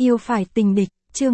Yêu phải tình địch, chương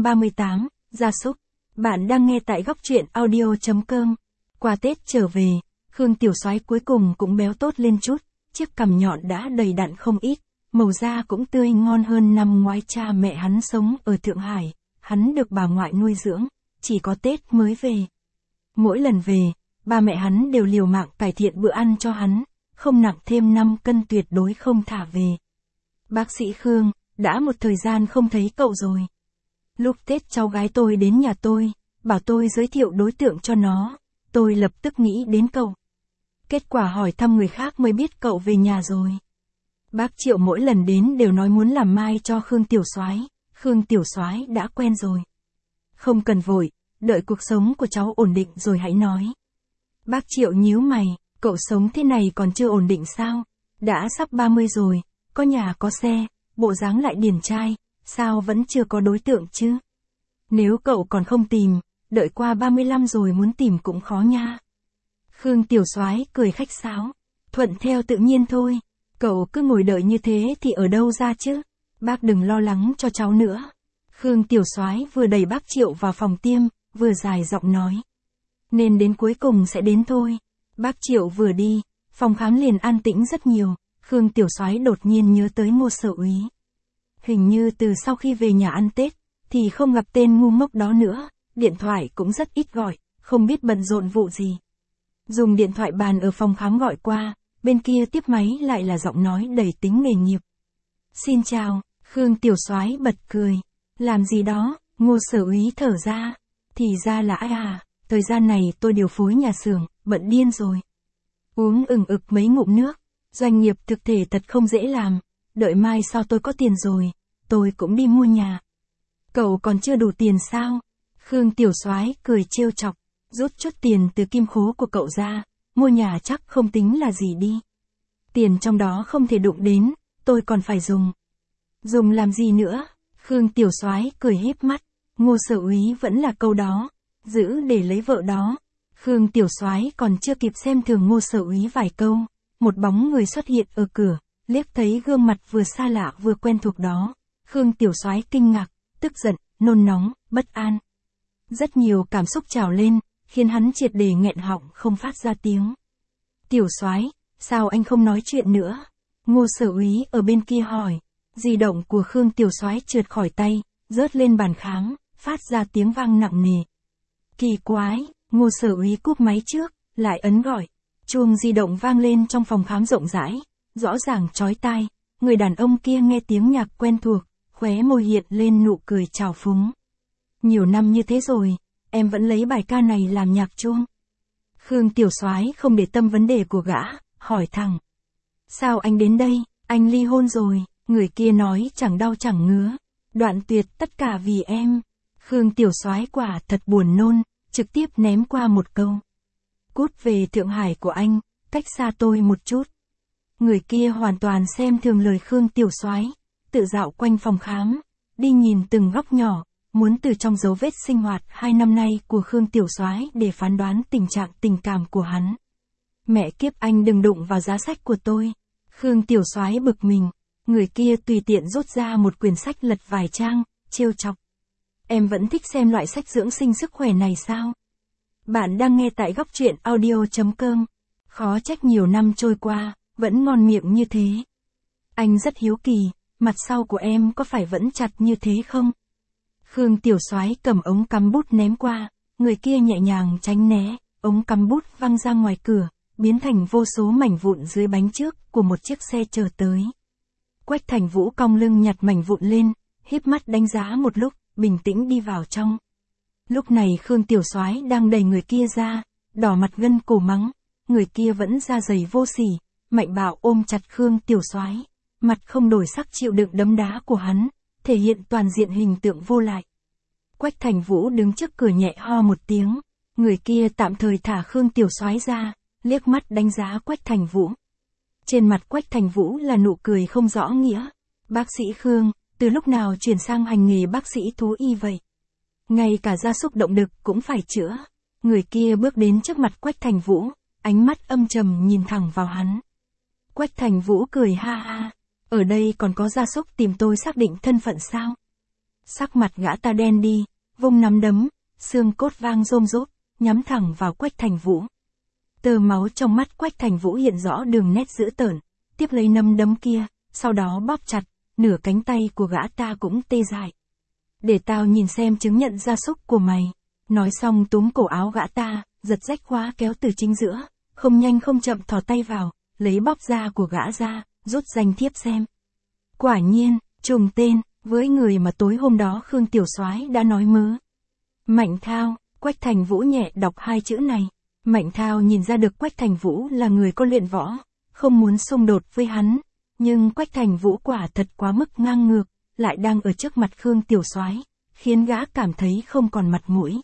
138, gia súc. Bạn đang nghe tại góc truyện audio.com. Qua Tết trở về, Khương Tiểu Soái cuối cùng cũng béo tốt lên chút, chiếc cằm nhọn đã đầy đặn không ít, màu da cũng tươi ngon hơn năm ngoái cha mẹ hắn sống ở Thượng Hải, hắn được bà ngoại nuôi dưỡng, chỉ có Tết mới về. Mỗi lần về, ba mẹ hắn đều liều mạng cải thiện bữa ăn cho hắn, không nặng thêm 5 cân tuyệt đối không thả về. Bác sĩ Khương, đã một thời gian không thấy cậu rồi. Lúc Tết cháu gái tôi đến nhà tôi, bảo tôi giới thiệu đối tượng cho nó, tôi lập tức nghĩ đến cậu. Kết quả hỏi thăm người khác mới biết cậu về nhà rồi. Bác Triệu mỗi lần đến đều nói muốn làm mai cho Khương Tiểu Soái, Khương Tiểu Soái đã quen rồi. Không cần vội, đợi cuộc sống của cháu ổn định rồi hãy nói. Bác Triệu nhíu mày, cậu sống thế này còn chưa ổn định sao? Đã sắp 30 rồi, có nhà có xe, bộ dáng lại điển trai, sao vẫn chưa có đối tượng chứ? Nếu cậu còn không tìm, đợi qua 35 rồi muốn tìm cũng khó nha. Khương Tiểu Soái cười khách sáo, thuận theo tự nhiên thôi, cậu cứ ngồi đợi như thế thì ở đâu ra chứ? Bác đừng lo lắng cho cháu nữa. Khương Tiểu Soái vừa đẩy bác Triệu vào phòng tiêm, vừa dài giọng nói. Nên đến cuối cùng sẽ đến thôi. Bác Triệu vừa đi, phòng khám liền an tĩnh rất nhiều, Khương Tiểu Soái đột nhiên nhớ tới Ngô Sở Úy. Hình như từ sau khi về nhà ăn Tết, thì không gặp tên ngu ngốc đó nữa, điện thoại cũng rất ít gọi, không biết bận rộn vụ gì. Dùng điện thoại bàn ở phòng khám gọi qua, bên kia tiếp máy lại là giọng nói đầy tính nghề nghiệp. Xin chào, Khương Tiểu Soái bật cười. Làm gì đó, Ngô Sở Úy thở ra. Thì ra là ai à, thời gian này tôi điều phối nhà xưởng, bận điên rồi. Uống ực mấy ngụm nước, doanh nghiệp thực thể thật không dễ làm, đợi mai sau tôi có tiền rồi, tôi cũng đi mua nhà. Cậu còn chưa đủ tiền sao? Khương Tiểu Soái cười trêu chọc, rút chút tiền từ kim khố của cậu ra, mua nhà chắc không tính là gì đi. Tiền trong đó không thể đụng đến, tôi còn phải dùng. Dùng làm gì nữa? Khương Tiểu Soái cười híp mắt, Ngô Sở Úy vẫn là câu đó, giữ để lấy vợ đó. Khương Tiểu Soái còn chưa kịp xem thường Ngô Sở Úy vài câu, một bóng người xuất hiện ở cửa, liếc thấy gương mặt vừa xa lạ vừa quen thuộc đó. Khương Tiểu Soái kinh ngạc, tức giận, nôn nóng, bất an. Rất nhiều cảm xúc trào lên, khiến hắn triệt để nghẹn họng không phát ra tiếng. Tiểu Soái, sao anh không nói chuyện nữa? Ngô Sở Úy ở bên kia hỏi. Di động của Khương Tiểu Soái trượt khỏi tay, rớt lên bàn khám, phát ra tiếng vang nặng nề. Kỳ quái, Ngô Sở Úy cúp máy trước, lại ấn gọi. Chuông di động vang lên trong phòng khám rộng rãi, rõ ràng chói tai. Người đàn ông kia nghe tiếng nhạc quen thuộc, khóe môi hiện lên nụ cười trào phúng. Nhiều năm như thế rồi, em vẫn lấy bài ca này làm nhạc chuông. Khương Tiểu Soái không để tâm vấn đề của gã, hỏi thẳng. Sao anh đến đây, anh ly hôn rồi? Người kia nói chẳng đau chẳng ngứa, đoạn tuyệt tất cả vì em. Khương Tiểu Soái quả thật buồn nôn, trực tiếp ném qua một câu. Cút về Thượng Hải của anh, cách xa tôi một chút. Người kia hoàn toàn xem thường lời Khương Tiểu Soái, tự dạo quanh phòng khám, đi nhìn từng góc nhỏ, muốn từ trong dấu vết sinh hoạt 2 năm nay của Khương Tiểu Soái để phán đoán tình trạng tình cảm của hắn. Mẹ kiếp anh đừng đụng vào giá sách của tôi. Khương Tiểu Soái bực mình. Người kia tùy tiện rút ra một quyển sách lật vài trang, trêu chọc. Em vẫn thích xem loại sách dưỡng sinh sức khỏe này sao? Bạn đang nghe tại góc truyện audio.com. Khó trách nhiều năm trôi qua, vẫn ngon miệng như thế. Anh rất hiếu kỳ, mặt sau của em có phải vẫn chặt như thế không? Khương Tiểu Soái cầm ống cắm bút ném qua, người kia nhẹ nhàng tránh né, ống cắm bút văng ra ngoài cửa, biến thành vô số mảnh vụn dưới bánh trước của một chiếc xe chờ tới. Quách Thành Vũ cong lưng nhặt mảnh vụn lên, híp mắt đánh giá một lúc, bình tĩnh đi vào trong. Lúc này Khương Tiểu Soái đang đẩy người kia ra, đỏ mặt gân cổ mắng, người kia vẫn da dày vô sỉ, mạnh bạo ôm chặt Khương Tiểu Soái, mặt không đổi sắc chịu đựng đấm đá của hắn, thể hiện toàn diện hình tượng vô lại. Quách Thành Vũ đứng trước cửa nhẹ ho một tiếng, người kia tạm thời thả Khương Tiểu Soái ra, liếc mắt đánh giá Quách Thành Vũ. Trên mặt Quách Thành Vũ là nụ cười không rõ nghĩa. Bác sĩ Khương, từ lúc nào chuyển sang hành nghề bác sĩ thú y vậy? Ngay cả gia súc động đực cũng phải chữa. Người kia bước đến trước mặt Quách Thành Vũ, ánh mắt âm trầm nhìn thẳng vào hắn. Quách Thành Vũ cười ha ha. Ở đây còn có gia súc tìm tôi xác định thân phận sao? Sắc mặt gã ta đen đi, vung nắm đấm, xương cốt vang rôm rốp, nhắm thẳng vào Quách Thành Vũ. Tơ máu trong mắt Quách Thành Vũ hiện rõ đường nét dữ tợn, tiếp lấy nắm đấm kia, sau đó bóp chặt, nửa cánh tay của gã ta cũng tê dại. Để tao nhìn xem chứng nhận gia súc của mày. Nói xong túm cổ áo gã ta, giật rách khóa kéo từ chính giữa, không nhanh không chậm thò tay vào, lấy bóp da của gã ra, rút danh thiếp xem. Quả nhiên, trùng tên, với người mà tối hôm đó Khương Tiểu Soái đã nói mớ. Mạnh Thao. Quách Thành Vũ nhẹ đọc hai chữ này. Mạnh Thao nhìn ra được Quách Thành Vũ là người có luyện võ, không muốn xung đột với hắn, nhưng Quách Thành Vũ quả thật quá mức ngang ngược, lại đang ở trước mặt Khương Tiểu Soái, khiến gã cảm thấy không còn mặt mũi.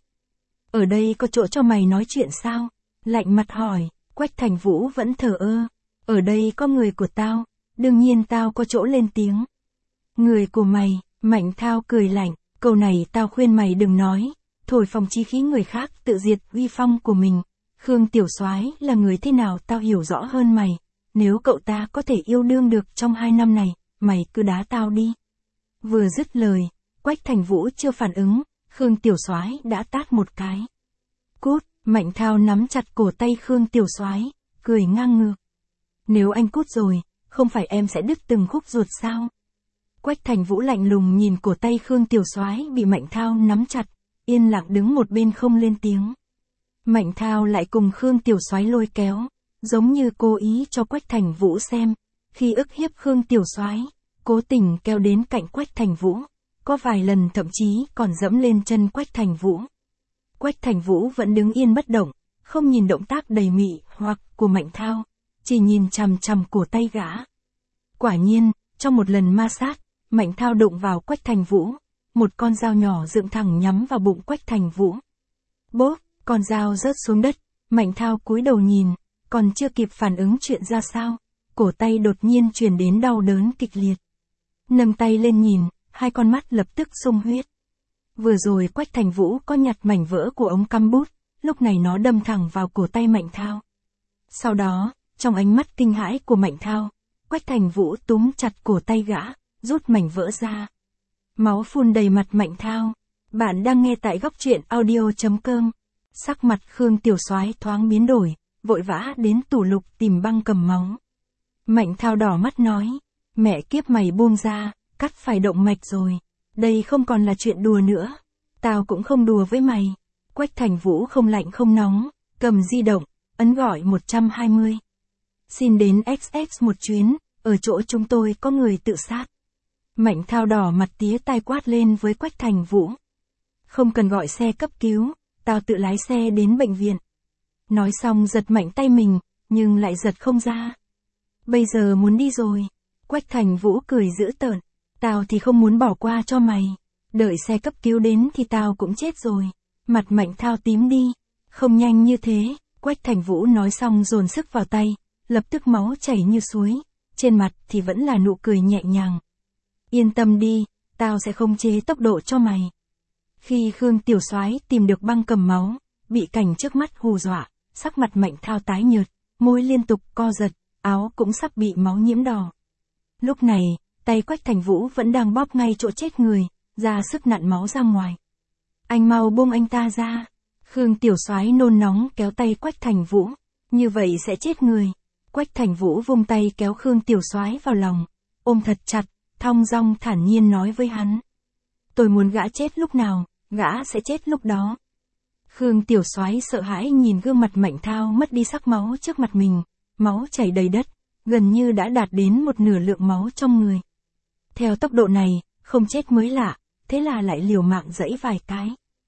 Ở đây có chỗ cho mày nói chuyện sao? Lạnh mặt hỏi. Quách Thành Vũ vẫn thờ ơ. Ở đây có người của tao, đương nhiên tao có chỗ lên tiếng. Người của mày. Mạnh Thao cười lạnh, câu này tao khuyên mày đừng nói, thổi phồng chí khí người khác tự diệt uy phong của mình. Khương Tiểu Soái là người thế nào tao hiểu rõ hơn mày, nếu cậu ta có thể yêu đương được trong 2 năm này, mày cứ đá tao đi. Vừa dứt lời, Quách Thành Vũ chưa phản ứng, Khương Tiểu Soái đã tát một cái. Cút. Mạnh Thao nắm chặt cổ tay Khương Tiểu Soái, cười ngang ngược. Nếu anh cút rồi, không phải em sẽ đứt từng khúc ruột sao? Quách Thành Vũ lạnh lùng nhìn cổ tay Khương Tiểu Soái bị Mạnh Thao nắm chặt, yên lặng đứng một bên không lên tiếng. Mạnh Thao lại cùng Khương Tiểu Soái lôi kéo, giống như cố ý cho Quách Thành Vũ xem, khi ức hiếp Khương Tiểu Soái, cố tình kéo đến cạnh Quách Thành Vũ, có vài lần thậm chí còn dẫm lên chân Quách Thành Vũ. Quách Thành Vũ vẫn đứng yên bất động, không nhìn động tác đầy mị hoặc của Mạnh Thao, chỉ nhìn chằm chằm cổ tay gã. Quả nhiên, trong một lần ma sát, Mạnh Thao đụng vào Quách Thành Vũ, một con dao nhỏ dựng thẳng nhắm vào bụng Quách Thành Vũ. Bốp, con dao rớt xuống đất, Mạnh Thao cúi đầu nhìn, còn chưa kịp phản ứng chuyện ra sao, cổ tay đột nhiên truyền đến đau đớn kịch liệt. Nâng tay lên nhìn, hai con mắt lập tức sung huyết. Vừa rồi Quách Thành Vũ có nhặt mảnh vỡ của ống cắm bút, lúc này nó đâm thẳng vào cổ tay Mạnh Thao. Sau đó, trong ánh mắt kinh hãi của Mạnh Thao, Quách Thành Vũ túm chặt cổ tay gã, rút mảnh vỡ ra. Máu phun đầy mặt Mạnh Thao. Bạn đang nghe tại góc truyện audio.com. Sắc mặt Khương Tiểu Soái thoáng biến đổi, vội vã đến tủ lục tìm băng cầm máu. Mạnh Thao đỏ mắt nói, mẹ kiếp mày buông ra, cắt phải động mạch rồi. Đây không còn là chuyện đùa nữa. Tao cũng không đùa với mày. Quách Thành Vũ không lạnh không nóng, cầm di động, ấn gọi 120. Xin đến XX một chuyến, ở chỗ chúng tôi có người tự sát. Mạnh Thao đỏ mặt tía tai quát lên với Quách Thành Vũ. Không cần gọi xe cấp cứu, tao tự lái xe đến bệnh viện. Nói xong giật mạnh tay mình, nhưng lại giật không ra. Bây giờ muốn đi rồi. Quách Thành Vũ cười dữ tợn. Tao thì không muốn bỏ qua cho mày. Đợi xe cấp cứu đến thì tao cũng chết rồi. Mặt Mạnh Thao tím đi. Không nhanh như thế. Quách Thành Vũ nói xong dồn sức vào tay. Lập tức máu chảy như suối. Trên mặt thì vẫn là nụ cười nhẹ nhàng. Yên tâm đi, tao sẽ khống chế tốc độ cho mày. Khi Khương Tiểu Soái tìm được băng cầm máu, bị cảnh trước mắt hù dọa, sắc mặt Mạnh Thao tái nhợt, môi liên tục co giật, áo cũng sắp bị máu nhiễm đỏ. Lúc này, tay Quách Thành Vũ vẫn đang bóp ngay chỗ chết người, ra sức nặn máu ra ngoài. Anh mau buông anh ta ra. Khương Tiểu Soái nôn nóng kéo tay Quách Thành Vũ, như vậy sẽ chết người. Quách Thành Vũ vung tay kéo Khương Tiểu Soái vào lòng, ôm thật chặt, thong dong thản nhiên nói với hắn. Tôi muốn gã chết lúc nào, gã sẽ chết lúc đó. Khương Tiểu Soái sợ hãi nhìn gương mặt Mạnh Thao mất đi sắc máu trước mặt mình, máu chảy đầy đất, gần như đã đạt đến một nửa lượng máu trong người. Theo tốc độ này, không chết mới lạ, thế là lại liều mạng giãy vài cái.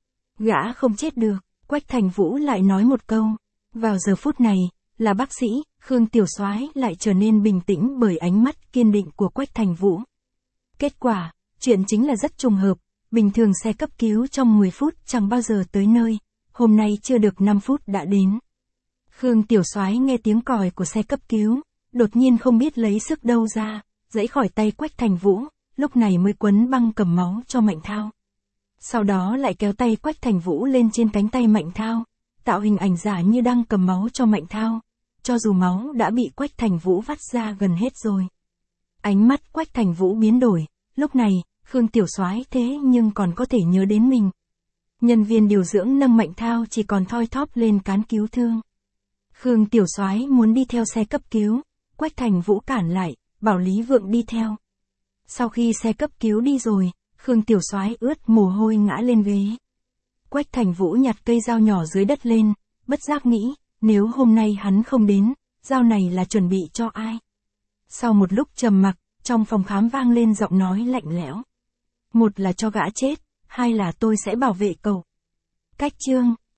Gã không chết được, Quách Thành Vũ lại nói một câu. Vào giờ phút này, là bác sĩ, Khương Tiểu Soái lại trở nên bình tĩnh bởi ánh mắt kiên định của Quách Thành Vũ. Kết quả, chuyện chính là rất trùng hợp, bình thường xe cấp cứu trong 10 phút chẳng bao giờ tới nơi, hôm nay chưa được 5 phút đã đến. Khương Tiểu Soái nghe tiếng còi của xe cấp cứu, đột nhiên không biết lấy sức đâu ra, giãy khỏi tay Quách Thành Vũ, lúc này mới quấn băng cầm máu cho Mạnh Thao. Sau đó lại kéo tay Quách Thành Vũ lên trên cánh tay Mạnh Thao, tạo hình ảnh giả như đang cầm máu cho Mạnh Thao, cho dù máu đã bị Quách Thành Vũ vắt ra gần hết rồi. Ánh mắt Quách Thành Vũ biến đổi, lúc này, Khương Tiểu Soái thế nhưng còn có thể nhớ đến mình. Nhân viên điều dưỡng nâng Mạnh Thao chỉ còn thoi thóp lên cán cứu thương. Khương Tiểu Soái muốn đi theo xe cấp cứu, Quách Thành Vũ cản lại, bảo Lý Vượng đi theo. Sau khi xe cấp cứu đi rồi, Khương Tiểu Soái ướt mồ hôi ngã lên ghế. Quách Thành Vũ nhặt cây dao nhỏ dưới đất lên, bất giác nghĩ, nếu hôm nay hắn không đến, dao này là chuẩn bị cho ai? Sau một lúc trầm mặc, trong phòng khám vang lên giọng nói lạnh lẽo. Một là cho gã chết, hai là tôi sẽ bảo vệ cậu. Cách chương